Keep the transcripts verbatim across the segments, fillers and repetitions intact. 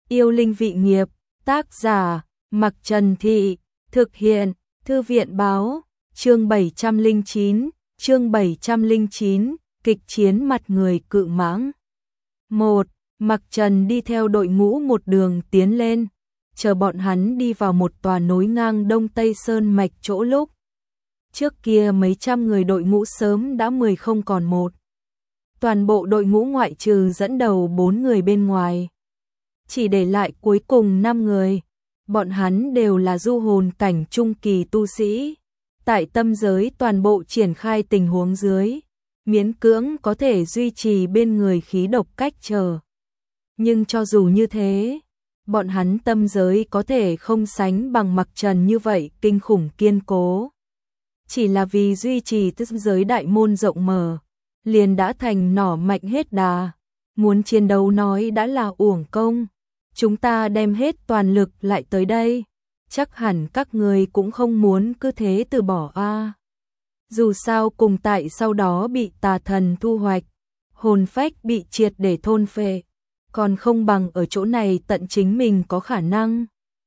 Yêu linh vị nghiệp, tác giả, Mặc Trần Thị, thực hiện, Thư viện báo, chương bảy trăm lẻ chín, chương bảy trăm lẻ chín, kịch chiến mặt người cự mãng. một. Mặc Trần đi theo đội ngũ một đường tiến lên, chờ bọn hắn đi vào một tòa nối ngang Đông Tây Sơn mạch chỗ lúc. Trước kia mấy trăm người đội ngũ sớm đã mười không còn một. Toàn bộ đội ngũ ngoại trừ dẫn đầu bốn người bên ngoài, chỉ để lại cuối cùng năm người. Bọn hắn đều là du hồn cảnh trung kỳ tu sĩ. Tại tâm giới toàn bộ triển khai tình huống dưới, miễn cưỡng có thể duy trì bên người khí độc cách trở. Nhưng cho dù như thế, bọn hắn tâm giới có thể không sánh bằng Mặc Trần như vậy kinh khủng kiên cố. Chỉ là vì duy trì tức giới đại môn rộng mở, liền đã thành nỏ mạnh hết đà. Muốn chiến đấu nói đã là uổng công. Chúng ta đem hết toàn lực lại tới đây, chắc hẳn các người cũng không muốn cứ thế từ bỏ a. À. Dù sao cùng tại sau đó bị tà thần thu hoạch, hồn phách bị triệt để thôn phệ, còn không bằng ở chỗ này tận chính mình có khả năng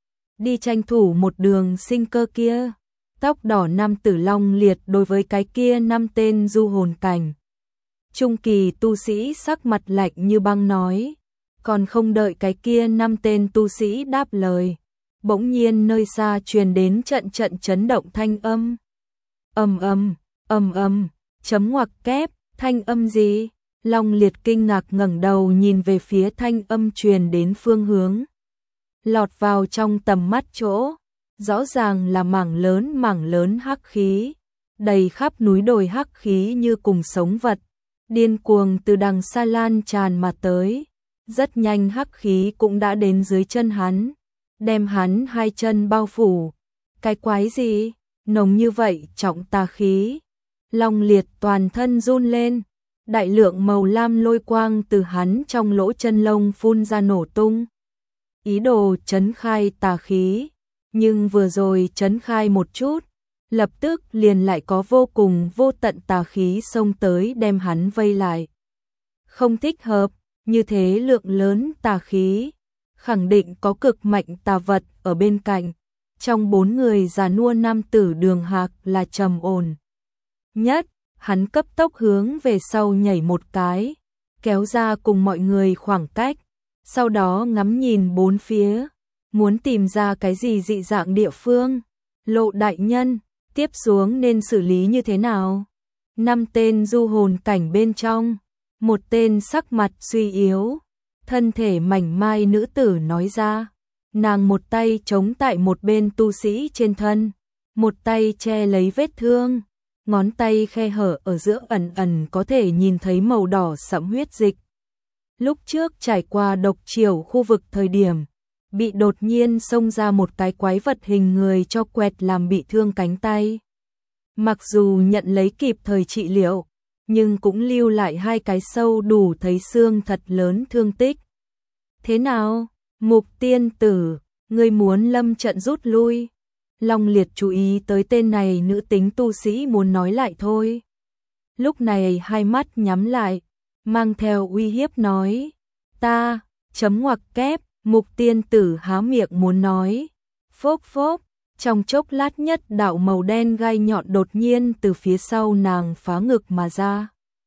đi tranh thủ một đường sinh cơ kia. Tóc đỏ nam tử Long Liệt đối với cái kia năm tên du hồn cảnh trung kỳ tu sĩ sắc mặt lạnh như băng nói. Còn không đợi cái kia năm tên tu sĩ đáp lời, bỗng nhiên nơi xa truyền đến trận trận chấn động thanh âm. Ầm ầm, ầm ầm, chấm ngoặc kép, thanh âm gì? Long Liệt kinh ngạc ngẩng đầu nhìn về phía thanh âm truyền đến phương hướng. Lọt vào trong tầm mắt chỗ, rõ ràng là mảng lớn mảng lớn hắc khí, đầy khắp núi đồi hắc khí như cùng sống vật, điên cuồng từ đằng xa lan tràn mà tới. Rất nhanh hắc khí cũng đã đến dưới chân hắn, đem hắn hai chân bao phủ. Cái quái gì? Nồng như vậy trọng tà khí. Long Liệt toàn thân run lên, đại lượng màu lam lôi quang từ hắn trong lỗ chân lông phun ra nổ tung. Ý đồ trấn khai tà khí, nhưng vừa rồi trấn khai một chút, lập tức liền lại có vô cùng vô tận tà khí xông tới đem hắn vây lại. Không thích hợp. Như thế lượng lớn tà khí, khẳng định có cực mạnh tà vật ở bên cạnh. Trong bốn người già nua nam tử Đường Hạc là trầm ổn nhất, hắn cấp tốc hướng về sau nhảy một cái, kéo ra cùng mọi người khoảng cách, sau đó ngắm nhìn bốn phía, muốn tìm ra cái gì dị dạng địa phương. Lộ đại nhân, tiếp xuống nên xử lý như thế nào? Năm tên du hồn cảnh bên trong, một tên sắc mặt suy yếu, thân thể mảnh mai nữ tử nói ra. Nàng một tay chống tại một bên tu sĩ trên thân, một tay che lấy vết thương, ngón tay khe hở ở giữa ẩn ẩn có thể nhìn thấy màu đỏ sẫm huyết dịch. Lúc trước trải qua độc triều khu vực thời điểm, bị đột nhiên xông ra một cái quái vật hình người cho quẹt làm bị thương cánh tay. Mặc dù nhận lấy kịp thời trị liệu, nhưng cũng lưu lại hai cái sâu đủ thấy xương thật lớn thương tích. Thế nào, Mục tiên tử, ngươi muốn lâm trận rút lui? Long Liệt chú ý tới tên này nữ tính tu sĩ muốn nói lại thôi. Lúc này hai mắt nhắm lại, mang theo uy hiếp nói. Ta, chấm ngoặc kép, Mục tiên tử há miệng muốn nói. Phốc phốc, trong chốc lát nhất đạo màu đen gai nhọn đột nhiên từ phía sau nàng phá ngực mà ra.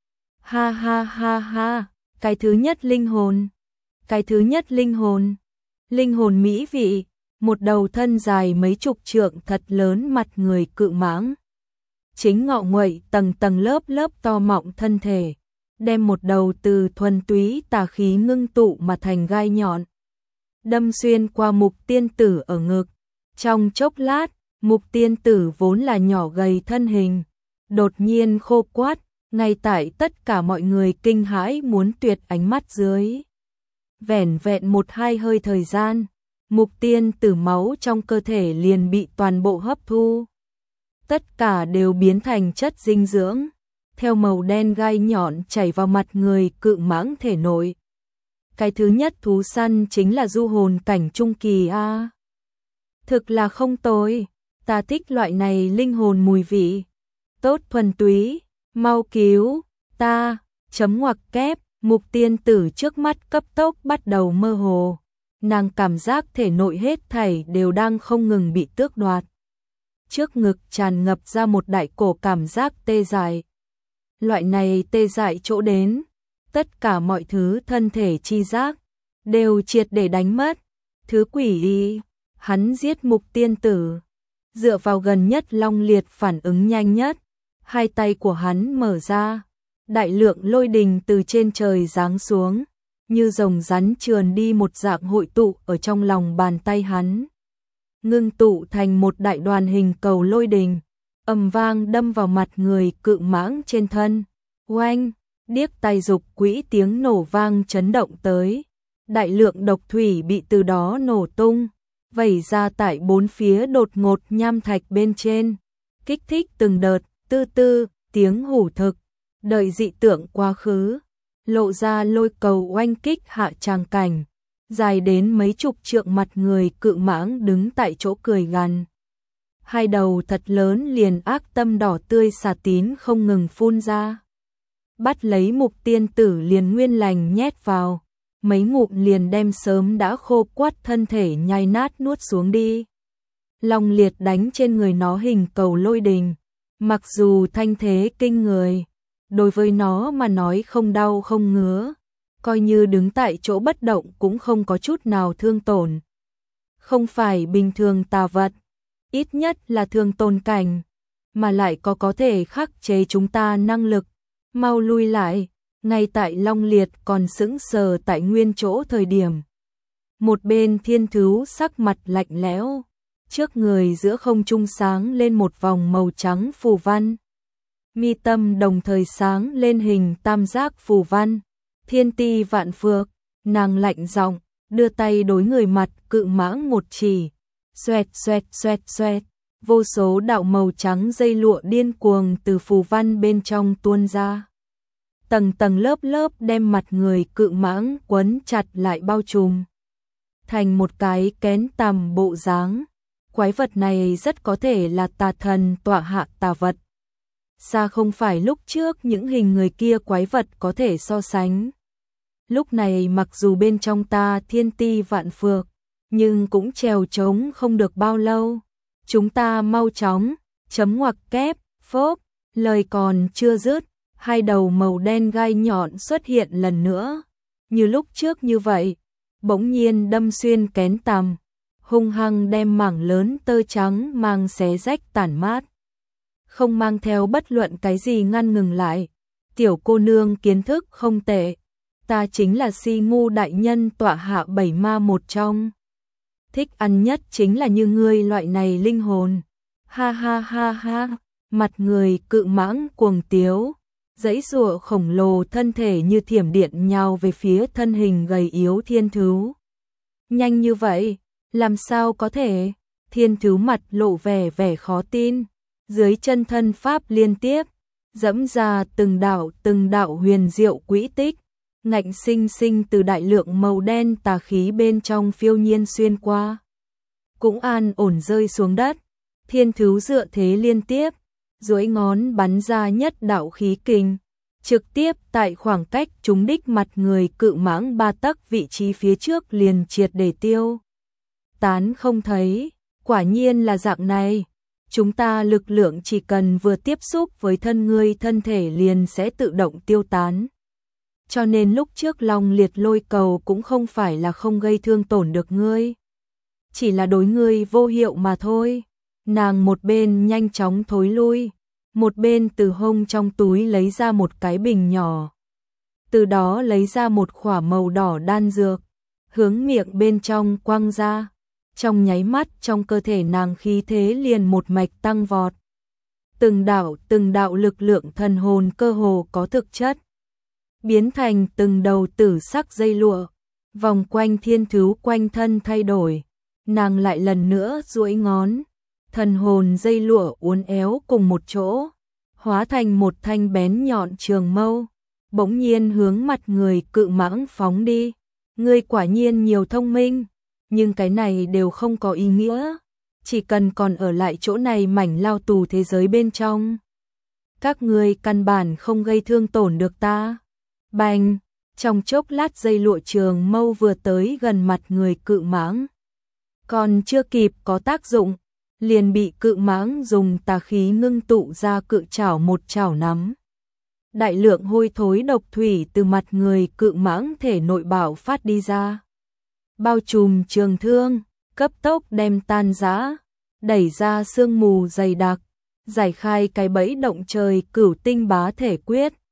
Ha ha ha ha, cái thứ nhất linh hồn, cái thứ nhất linh hồn, linh hồn mỹ vị, một đầu thân dài mấy chục trượng thật lớn mặt người cự mãng. Chính ngọ nguậy tầng tầng lớp lớp to mọng thân thể, đem một đầu từ thuần túy tà khí ngưng tụ mà thành gai nhọn, đâm xuyên qua Mục tiên tử ở ngực. Trong chốc lát, Mục tiên tử vốn là nhỏ gầy thân hình, đột nhiên khô quát, ngay tại tất cả mọi người kinh hãi muốn tuyệt ánh mắt dưới. Vẻn vẹn một hai hơi thời gian, Mục tiên tử máu trong cơ thể liền bị toàn bộ hấp thu. Tất cả đều biến thành chất dinh dưỡng, theo màu đen gai nhọn chảy vào mặt người cự mãng thể nội. Cái thứ nhất thú săn chính là du hồn cảnh trung kỳ a. Thực là không tồi, ta thích loại này linh hồn mùi vị. Tốt thuần túy, mau cứu ta, chấm ngoặc kép, Mục tiên tử trước mắt cấp tốc bắt đầu mơ hồ. nàng cảm giác thể nội hết thảy đều đang không ngừng bị tước đoạt. Trước ngực tràn ngập ra một đại cổ cảm giác tê dại. Loại này tê dại chỗ đến, tất cả mọi thứ thân thể chi giác đều triệt để đánh mất. Thứ quỷ đi, hắn giết Mục Tiên Tử, dựa vào gần nhất Long Liệt phản ứng nhanh nhất, hai tay của hắn mở ra, đại lượng lôi đình từ trên trời giáng xuống, như rồng rắn trườn đi một dạng hội tụ ở trong lòng bàn tay hắn, ngưng tụ thành một đại đoàn hình cầu lôi đình, ầm vang đâm vào mặt người cự mãng trên thân. Oanh, điếc tai dục quỹ tiếng nổ vang chấn động tới, đại lượng độc thủy bị từ đó nổ tung, vẩy ra tại bốn phía đột ngột nham thạch bên trên, kích thích từng đợt, tư tư, tiếng hủ thực, đợi dị tượng quá khứ, lộ ra lôi cầu oanh kích hạ tràng cảnh, dài đến mấy chục trượng mặt người cự mãng đứng tại chỗ cười gằn. Hai đầu thật lớn liền ác tâm đỏ tươi xà tín không ngừng phun ra. Bắt lấy Mục Tiên Tử liền nguyên lành nhét vào, mấy ngụm liền đem sớm đã khô quắt thân thể nhai nát nuốt xuống đi. Long Liệt đánh trên người nó hình cầu lôi đình, mặc dù thanh thế kinh người, đối với nó mà nói không đau không ngứa, coi như đứng tại chỗ bất động cũng không có chút nào thương tổn. Không phải bình thường tà vật, ít nhất là thương tôn cảnh, mà lại có có thể khắc chế chúng ta năng lực. Mau lui lại, ngay tại Long Liệt còn sững sờ tại nguyên chỗ thời điểm. Một bên Thiên Thú sắc mặt lạnh lẽo, trước người giữa không trung sáng lên một vòng màu trắng phù văn. Mi tâm đồng thời sáng lên hình tam giác phù văn, thiên ti vạn phược, nàng lạnh giọng, đưa tay đối người mặt cự mãng một chỉ, xoẹt xoẹt xoẹt xoẹt, vô số đạo màu trắng dây lụa điên cuồng từ phù văn bên trong tuôn ra. Tầng tầng lớp lớp đem mặt người cự mãng quấn chặt lại bao trùm thành một cái kén tằm bộ dáng. Quái vật này rất có thể là tà thần tọa hạ tà vật. Xa không phải lúc trước những hình người kia quái vật có thể so sánh. Lúc này mặc dù bên trong ta thiên ti vạn phược, nhưng cũng trèo trống không được bao lâu. Chúng ta mau chóng, chấm ngoặc kép, phốp, lời còn chưa dứt, hai đầu màu đen gai nhọn xuất hiện lần nữa. Như lúc trước như vậy, bỗng nhiên đâm xuyên kén tằm, hung hăng đem mảng lớn tơ trắng mang xé rách tản mát. Không mang theo bất luận cái gì ngăn ngừng lại. Tiểu cô nương kiến thức không tệ, ta chính là Si Ngu đại nhân tọa hạ bảy ma một trong. Thích ăn nhất chính là như ngươi loại này linh hồn. Ha ha ha ha, mặt người cự mãng cuồng tiếu, dãy giụa khổng lồ thân thể như thiểm điện nhào về phía thân hình gầy yếu Thiên Thú. Nhanh như vậy, làm sao có thể? Thiên Thú mặt lộ vẻ vẻ khó tin, dưới chân thân pháp liên tiếp, dẫm ra từng đạo từng đạo huyền diệu quỹ tích, ngạnh sinh sinh từ đại lượng màu đen tà khí bên trong phiêu nhiên xuyên qua. Cũng an ổn rơi xuống đất, Thiên Thú dựa thế liên tiếp, duỗi ngón bắn ra nhất đạo khí kình, trực tiếp tại khoảng cách trúng đích mặt người cự mãng ba tấc vị trí phía trước liền triệt để tiêu tán không thấy. Quả nhiên là dạng này, chúng ta lực lượng chỉ cần vừa tiếp xúc với thân ngươi thân thể liền sẽ tự động tiêu tán. Cho nên lúc trước Long Liệt lôi cầu cũng không phải là không gây thương tổn được ngươi, chỉ là đối ngươi vô hiệu mà thôi. Nàng một bên nhanh chóng thối lui, một bên từ hông trong túi lấy ra một cái bình nhỏ, từ đó lấy ra một khỏa màu đỏ đan dược, hướng miệng bên trong quăng ra. Trong nháy mắt trong cơ thể nàng khí thế liền một mạch tăng vọt. Từng đạo từng đạo lực lượng thần hồn cơ hồ có thực chất, biến thành từng đầu tử sắc dây lụa, vòng quanh Thiên Thú quanh thân thay đổi. Nàng lại lần nữa duỗi ngón, thần hồn dây lụa uốn éo cùng một chỗ, hóa thành một thanh bén nhọn trường mâu, bỗng nhiên hướng mặt người cự mãng phóng đi. Ngươi quả nhiên nhiều thông minh, nhưng cái này đều không có ý nghĩa, chỉ cần còn ở lại chỗ này mảnh lao tù thế giới bên trong, các ngươi căn bản không gây thương tổn được ta. Bành, Trong chốc lát dây lụa trường mâu vừa tới gần mặt người cự mãng. Còn chưa kịp có tác dụng, liền bị cự mãng dùng tà khí ngưng tụ ra cự chảo một chảo nắm. Đại lượng hôi thối độc thủy từ mặt người cự mãng thể nội bạo phát đi ra. Bao trùm trường thương, cấp tốc đem tan rã, đẩy ra sương mù dày đặc, giải khai cái bẫy động trời cửu tinh bá thể quyết.